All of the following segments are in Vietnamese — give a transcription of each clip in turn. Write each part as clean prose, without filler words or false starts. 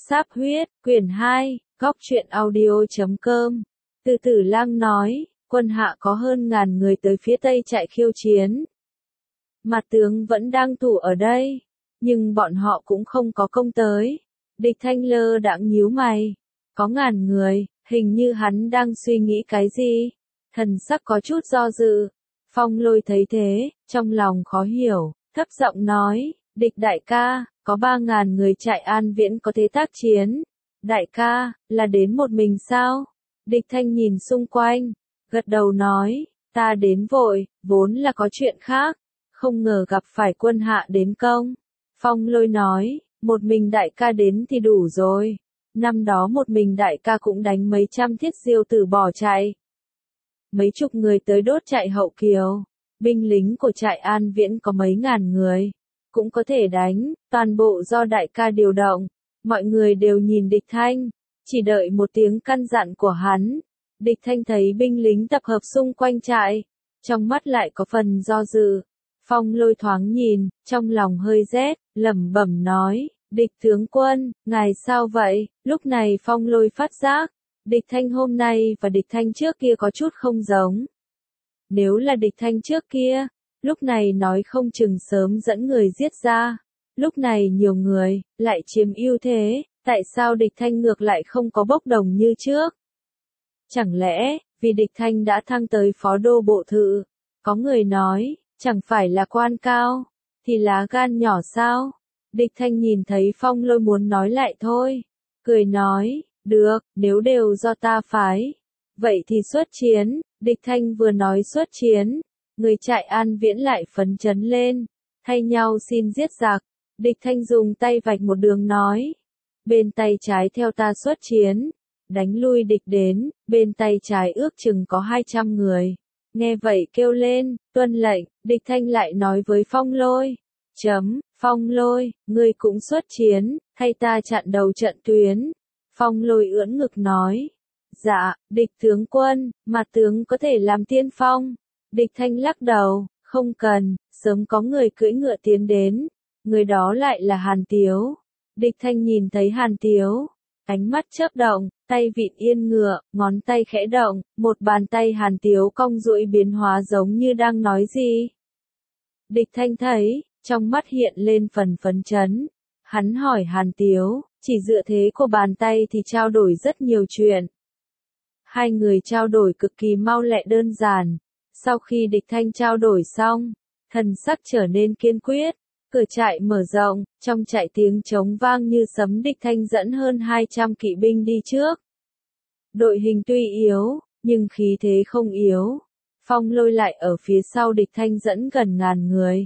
Sáp huyết, quyển 2, góc truyện audio.com. Từ Tử Lang nói, quân Hạ có hơn ngàn người tới phía tây chạy khiêu chiến. Mặt tướng vẫn đang thủ ở đây, nhưng bọn họ cũng không có công tới. Địch Thanh lơ đãng nhíu mày, có ngàn người, hình như hắn đang suy nghĩ cái gì. Thần sắc có chút do dự. Phong Lôi thấy thế, trong lòng khó hiểu, thấp giọng nói, Địch đại ca, có 3.000 người chạy An Viễn có thế tác chiến. Đại ca, là đến một mình sao? Địch Thanh nhìn xung quanh, gật đầu nói, ta đến vội, vốn là có chuyện khác, không ngờ gặp phải quân Hạ đến công. Phong Lôi nói, một mình đại ca đến thì đủ rồi. Năm đó một mình đại ca cũng đánh mấy trăm thiết diêu tử bỏ chạy. Mấy chục người tới đốt chạy Hậu Kiều. Binh lính của trại An Viễn có mấy ngàn người, cũng có thể đánh, toàn bộ do đại ca điều động. Mọi người đều nhìn Địch Thanh, chỉ đợi một tiếng căn dặn của hắn. Địch Thanh thấy binh lính tập hợp xung quanh trại, trong mắt lại có phần do dự. Phong Lôi thoáng nhìn, trong lòng hơi rét, lẩm bẩm nói, Địch tướng quân, ngài sao vậy? Lúc này Phong Lôi phát giác, Địch Thanh hôm nay và Địch Thanh trước kia có chút không giống. Nếu là Địch Thanh trước kia, lúc này nói không chừng sớm dẫn người giết ra. Lúc này nhiều người, lại chiếm ưu thế, tại sao Địch Thanh ngược lại không có bốc đồng như trước? Chẳng lẽ, vì Địch Thanh đã thăng tới phó đô bộ thự? Có người nói, chẳng phải là quan cao, thì lá gan nhỏ sao? Địch Thanh nhìn thấy Phong Lôi muốn nói lại thôi, cười nói, được, nếu đều do ta phái, vậy thì xuất chiến. Địch Thanh vừa nói xuất chiến, người trại An Viễn lại phấn chấn lên, thay nhau xin giết giặc. Địch Thanh dùng tay vạch một đường nói, bên tay trái theo ta xuất chiến, đánh lui địch đến, bên tay trái ước chừng có 200 người. Nghe vậy kêu lên, tuân lệnh. Địch Thanh lại nói với Phong Lôi, Phong Lôi, ngươi cũng xuất chiến, thay ta chặn đầu trận tuyến. Phong Lôi ưỡn ngực nói, dạ, Địch tướng quân, mặt tướng có thể làm tiên phong. Địch Thanh lắc đầu, không cần, sớm có người cưỡi ngựa tiến đến. Người đó lại là Hàn Tiếu. Địch Thanh nhìn thấy Hàn Tiếu, ánh mắt chớp động, tay vịn yên ngựa, ngón tay khẽ động, một bàn tay Hàn Tiếu cong duỗi biến hóa giống như đang nói gì. Địch Thanh thấy, trong mắt hiện lên phần phấn chấn. Hắn hỏi Hàn Tiếu, chỉ dựa thế của bàn tay thì trao đổi rất nhiều chuyện. Hai người trao đổi cực kỳ mau lẹ đơn giản. Sau khi Địch Thanh trao đổi xong, thần sắc trở nên kiên quyết. Cửa trại mở rộng, trong trại tiếng trống vang như sấm. Địch Thanh dẫn hơn 200 kỵ binh đi trước. Đội hình tuy yếu, nhưng khí thế không yếu. Phong Lôi lại ở phía sau Địch Thanh dẫn gần ngàn người.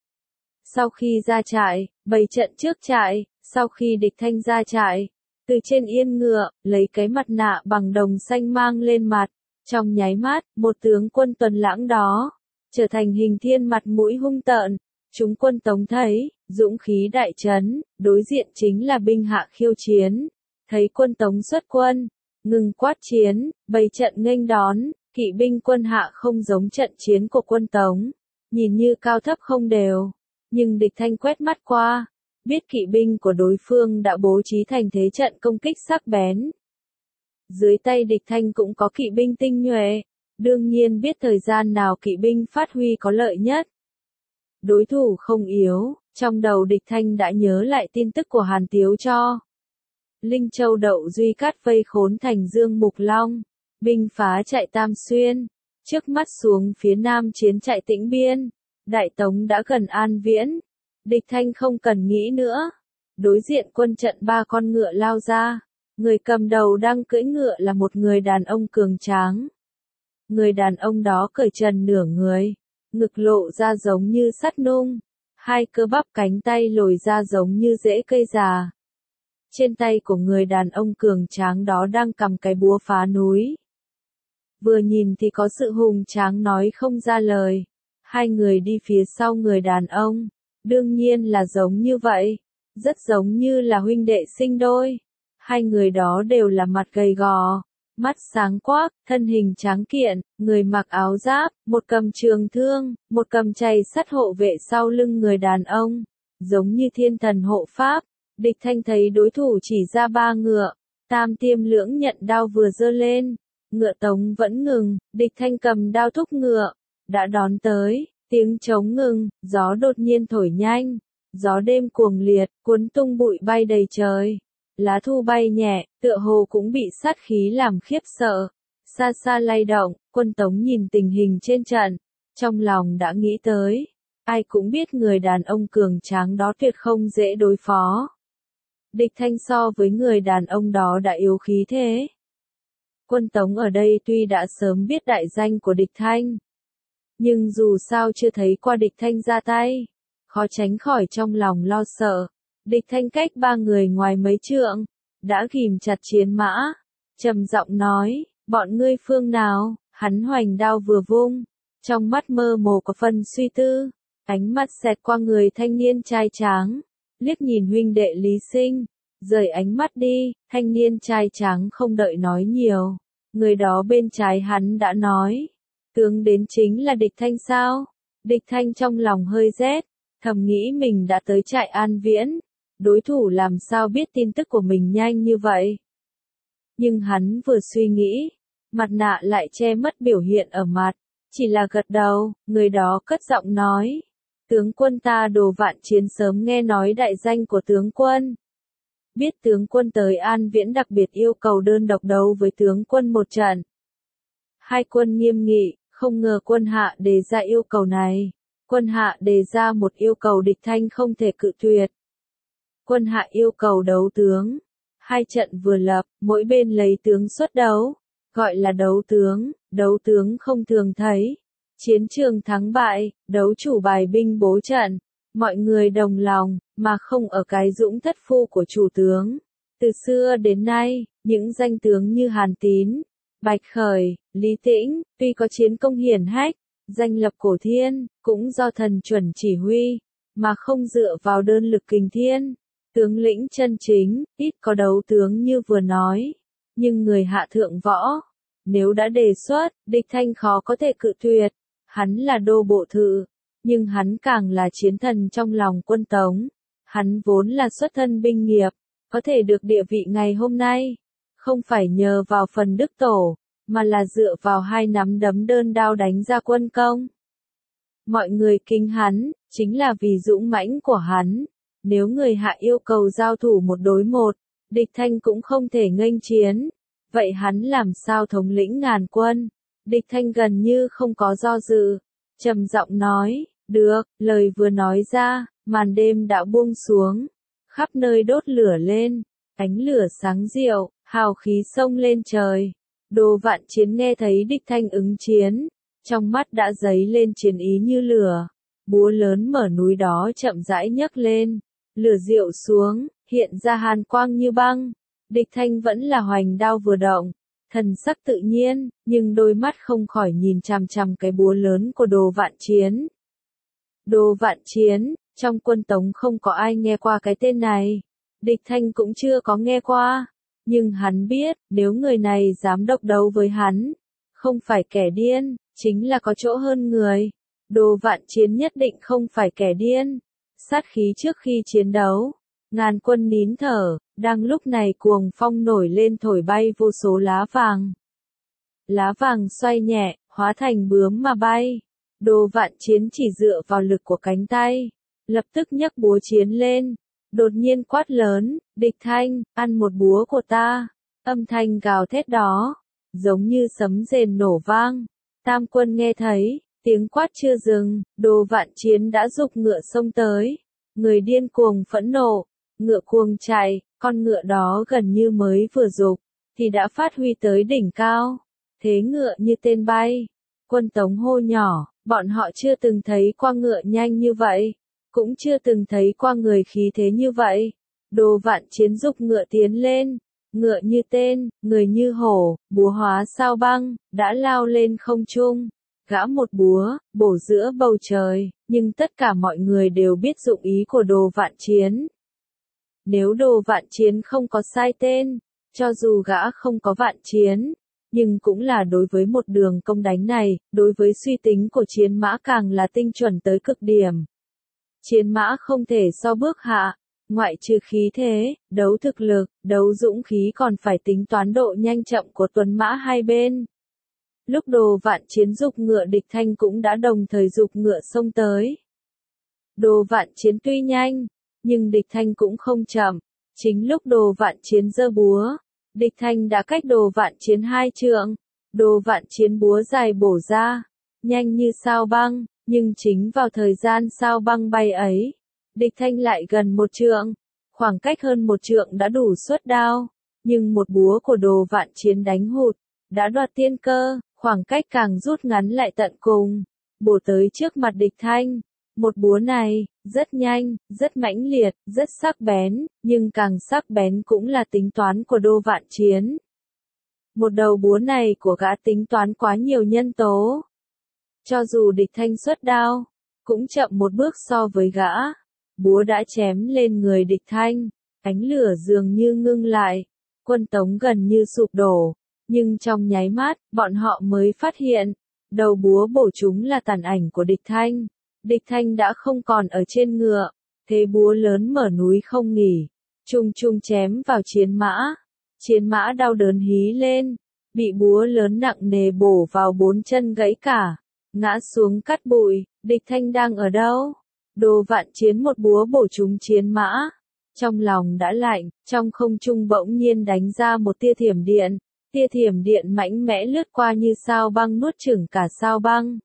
Sau khi ra trại, bày trận trước trại. Sau khi Địch Thanh ra trại, từ trên yên ngựa, lấy cái mặt nạ bằng đồng xanh mang lên mặt. Trong nháy mắt, một tướng quân tuần lãng đó, trở thành hình thiên mặt mũi hung tợn. Chúng quân Tống thấy, dũng khí đại trấn, đối diện chính là binh Hạ khiêu chiến. Thấy quân Tống xuất quân, ngừng quát chiến, bày trận nghênh đón. Kỵ binh quân Hạ không giống trận chiến của quân Tống, nhìn như cao thấp không đều. Nhưng Địch Thanh quét mắt qua, biết kỵ binh của đối phương đã bố trí thành thế trận công kích sắc bén. Dưới tay Địch Thanh cũng có kỵ binh tinh nhuệ, đương nhiên biết thời gian nào kỵ binh phát huy có lợi nhất. Đối thủ không yếu, trong đầu Địch Thanh đã nhớ lại tin tức của Hàn Tiếu cho. Linh Châu Đậu Duy Cát vây khốn thành Dương Mục Long, binh phá trại Tam Xuyên, trước mắt xuống phía nam chiến trại Tĩnh Biên. Đại Tống đã gần An Viễn, Địch Thanh không cần nghĩ nữa. Đối diện quân trận 3 con ngựa lao ra, người cầm đầu đang cưỡi ngựa là một người đàn ông cường tráng. Người đàn ông đó cởi trần nửa người, ngực lộ ra giống như sắt nung, hai cơ bắp cánh tay lồi ra giống như rễ cây già. Trên tay của người đàn ông cường tráng đó đang cầm cái búa phá núi. Vừa nhìn thì có sự hùng tráng nói không ra lời. Hai người đi phía sau người đàn ông, đương nhiên là giống như vậy, rất giống như là huynh đệ sinh đôi. Hai người đó đều là mặt gầy gò, mắt sáng quắc, thân hình tráng kiện, người mặc áo giáp, một cầm trường thương, một cầm chày sắt hộ vệ sau lưng người đàn ông, giống như thiên thần hộ pháp. Địch Thanh thấy đối thủ chỉ ra 3 ngựa, Tam Tiêm Lưỡng nhận đao vừa giơ lên, ngựa Tống vẫn ngừng, Địch Thanh cầm đao thúc ngựa, đã đón tới, tiếng trống ngừng, gió đột nhiên thổi nhanh, gió đêm cuồng liệt, cuốn tung bụi bay đầy trời, lá thu bay nhẹ, tựa hồ cũng bị sát khí làm khiếp sợ, xa xa lay động, quân Tống nhìn tình hình trên trận, trong lòng đã nghĩ tới, ai cũng biết người đàn ông cường tráng đó tuyệt không dễ đối phó. Địch Thanh so với người đàn ông đó đã yếu khí thế. Quân Tống ở đây tuy đã sớm biết đại danh của Địch Thanh, nhưng dù sao chưa thấy qua Địch Thanh ra tay, khó tránh khỏi trong lòng lo sợ. Địch Thanh cách 3 người ngoài mấy trượng, đã ghìm chặt chiến mã, trầm giọng nói, bọn ngươi phương nào, hắn hoành đao vừa vung, trong mắt mơ hồ có phần suy tư, ánh mắt xẹt qua người thanh niên trai tráng, liếc nhìn huynh đệ Lý Sinh, rời ánh mắt đi, thanh niên trai tráng không đợi nói nhiều, người đó bên trái hắn đã nói, tướng đến chính là Địch Thanh sao? Địch Thanh trong lòng hơi rét, thầm nghĩ mình đã tới trại An Viễn, đối thủ làm sao biết tin tức của mình nhanh như vậy. Nhưng hắn vừa suy nghĩ, mặt nạ lại che mất biểu hiện ở mặt, chỉ là gật đầu, người đó cất giọng nói, tướng quân ta Đồ Vạn Chiến sớm nghe nói đại danh của tướng quân. Biết tướng quân tới An Viễn đặc biệt yêu cầu đơn độc đấu với tướng quân một trận. Hai quân nghiêm nghị, không ngờ quân hạ đề ra yêu cầu này. Quân hạ đề ra một yêu cầu Địch Thanh không thể cự tuyệt. Quân hạ yêu cầu đấu tướng. Hai trận vừa lập, mỗi bên lấy tướng xuất đấu. Gọi là đấu tướng không thường thấy. Chiến trường thắng bại, đấu chủ bài binh bố trận. Mọi người đồng lòng, mà không ở cái dũng thất phu của chủ tướng. Từ xưa đến nay, những danh tướng như Hàn Tín, Bạch Khởi, Lý Tĩnh, tuy có chiến công hiển hách, danh lập cổ thiên, cũng do thần chuẩn chỉ huy, mà không dựa vào đơn lực kình thiên. Tướng lĩnh chân chính, ít có đấu tướng như vừa nói, nhưng người hạ thượng võ. Nếu đã đề xuất, Địch Thanh khó có thể cự tuyệt. Hắn là đô bộ thự, nhưng hắn càng là chiến thần trong lòng quân Tống. Hắn vốn là xuất thân binh nghiệp, có thể được địa vị ngày hôm nay, không phải nhờ vào phần đức tổ, mà là dựa vào 2 nắm đấm đơn đao đánh ra quân công. Mọi người kính hắn, chính là vì dũng mãnh của hắn. Nếu người hạ yêu cầu giao thủ 1 đối 1, Địch Thanh cũng không thể nghênh chiến. Vậy hắn làm sao thống lĩnh ngàn quân? Địch Thanh gần như không có do dự, trầm giọng nói, được, lời vừa nói ra, màn đêm đã buông xuống, khắp nơi đốt lửa lên, ánh lửa sáng rượu, hào khí xông lên trời. Đồ Vạn Chiến nghe thấy Địch Thanh ứng chiến, trong mắt đã dấy lên chiến ý như lửa, búa lớn mở núi đó chậm rãi nhấc lên, lửa rượu xuống, hiện ra hàn quang như băng. Địch Thanh vẫn là hoành đao vừa động, thần sắc tự nhiên, nhưng đôi mắt không khỏi nhìn chằm chằm cái búa lớn của Đồ Vạn Chiến. Đồ Vạn Chiến, trong quân Tống không có ai nghe qua cái tên này. Địch Thanh cũng chưa có nghe qua. Nhưng hắn biết, nếu người này dám độc đấu với hắn, không phải kẻ điên, chính là có chỗ hơn người. Đồ Vạn Chiến nhất định không phải kẻ điên. Sát khí trước khi chiến đấu, ngàn quân nín thở, đang lúc này cuồng phong nổi lên thổi bay vô số lá vàng. Lá vàng xoay nhẹ, hóa thành bướm mà bay. Đồ Vạn Chiến chỉ dựa vào lực của cánh tay, lập tức nhấc búa chiến lên, đột nhiên quát lớn, Địch Thanh, ăn một búa của ta. Âm thanh gào thét đó, giống như sấm rền nổ vang. Tam quân nghe thấy, tiếng quát chưa dừng, Đồ Vạn Chiến đã giục ngựa xông tới. Người điên cuồng phẫn nộ, ngựa cuồng chạy, con ngựa đó gần như mới vừa giục, thì đã phát huy tới đỉnh cao. Thế ngựa như tên bay. Quân Tống hô nhỏ, bọn họ chưa từng thấy qua ngựa nhanh như vậy, cũng chưa từng thấy qua người khí thế như vậy. Đồ Vạn Chiến giục ngựa tiến lên, ngựa như tên, người như hổ, búa hóa sao băng, đã lao lên không trung. Gã một búa, bổ giữa bầu trời, nhưng tất cả mọi người đều biết dụng ý của Đồ Vạn Chiến. Nếu Đồ Vạn Chiến không có sai tên, cho dù gã không có vạn chiến, nhưng cũng là đối với một đường công đánh này, đối với suy tính của chiến mã càng là tinh chuẩn tới cực điểm. Chiến mã không thể so bước hạ, Ngoại trừ khí thế, đấu thực lực, đấu dũng khí còn phải tính toán độ nhanh chậm của tuấn mã hai bên. Lúc Đồ Vạn Chiến giục ngựa, Địch Thanh cũng đã đồng thời giục ngựa xông tới. Đồ Vạn Chiến tuy nhanh, nhưng Địch Thanh cũng không chậm. Chính lúc Đồ Vạn Chiến giơ búa, Địch Thanh đã cách Đồ Vạn Chiến 2 trượng. Đồ Vạn Chiến búa dài bổ ra, nhanh như sao băng, nhưng chính vào thời gian sao băng bay ấy, Địch Thanh lại gần 1 trượng, khoảng cách hơn 1 trượng đã đủ xuất đao, nhưng một búa của Đồ Vạn Chiến đánh hụt, đã đoạt tiên cơ, khoảng cách càng rút ngắn lại tận cùng, bổ tới trước mặt Địch Thanh. Một búa này, rất nhanh, rất mãnh liệt, rất sắc bén, nhưng càng sắc bén cũng là tính toán của Đồ Vạn Chiến. Một đầu búa này của gã tính toán quá nhiều nhân tố. Cho dù Địch Thanh xuất đao, cũng chậm một bước so với gã. Búa đã chém lên người Địch Thanh, ánh lửa dường như ngưng lại, quân tống gần như sụp đổ, nhưng trong nháy mắt, bọn họ mới phát hiện, đầu búa bổ chúng là tàn ảnh của Địch Thanh. Địch Thanh đã không còn ở trên ngựa, thế búa lớn mở núi không nghỉ, chung chung chém vào chiến mã. Chiến mã đau đớn hí lên, bị búa lớn nặng nề bổ vào 4 chân gãy cả, ngã xuống cắt bụi. Địch Thanh đang ở đâu? Đồ Vạn Chiến một búa bổ trúng chiến mã. Trong lòng đã lạnh, trong không trung bỗng nhiên đánh ra một tia thiểm điện. Tia thiểm điện mạnh mẽ lướt qua như sao băng, nuốt chửng cả sao băng.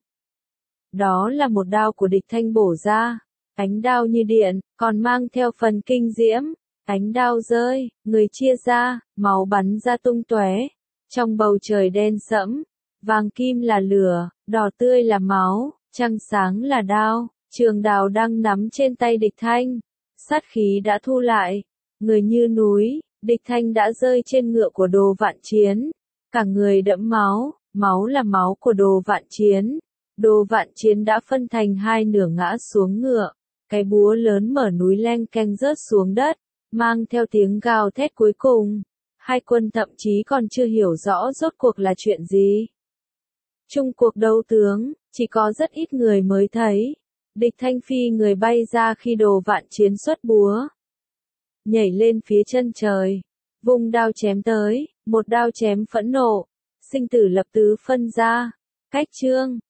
Đó là một đao của Địch Thanh bổ ra, ánh đao như điện, còn mang theo phần kinh diễm. Ánh đao rơi, người chia ra, máu bắn ra tung tóe. Trong bầu trời đen sẫm, vàng kim là lửa, đỏ tươi là máu, trăng sáng là đao. Trường đao đang nắm trên tay Địch Thanh, sát khí đã thu lại, người như núi. Địch Thanh đã rơi trên ngựa của Đồ Vạn Chiến, cả người đẫm máu, máu là máu của Đồ Vạn Chiến. Đồ Vạn Chiến đã phân thành 2 nửa ngã xuống ngựa, cái búa lớn mở núi leng keng rớt xuống đất, mang theo tiếng gào thét cuối cùng. Hai quân thậm chí còn chưa hiểu rõ rốt cuộc là chuyện gì. Chung cuộc đấu tướng, chỉ có rất ít người mới thấy. Địch Thanh phi người bay ra khi Đồ Vạn Chiến xuất búa, nhảy lên phía chân trời, vung đao chém tới, một đao chém phẫn nộ, sinh tử lập tứ phân ra. Cách chương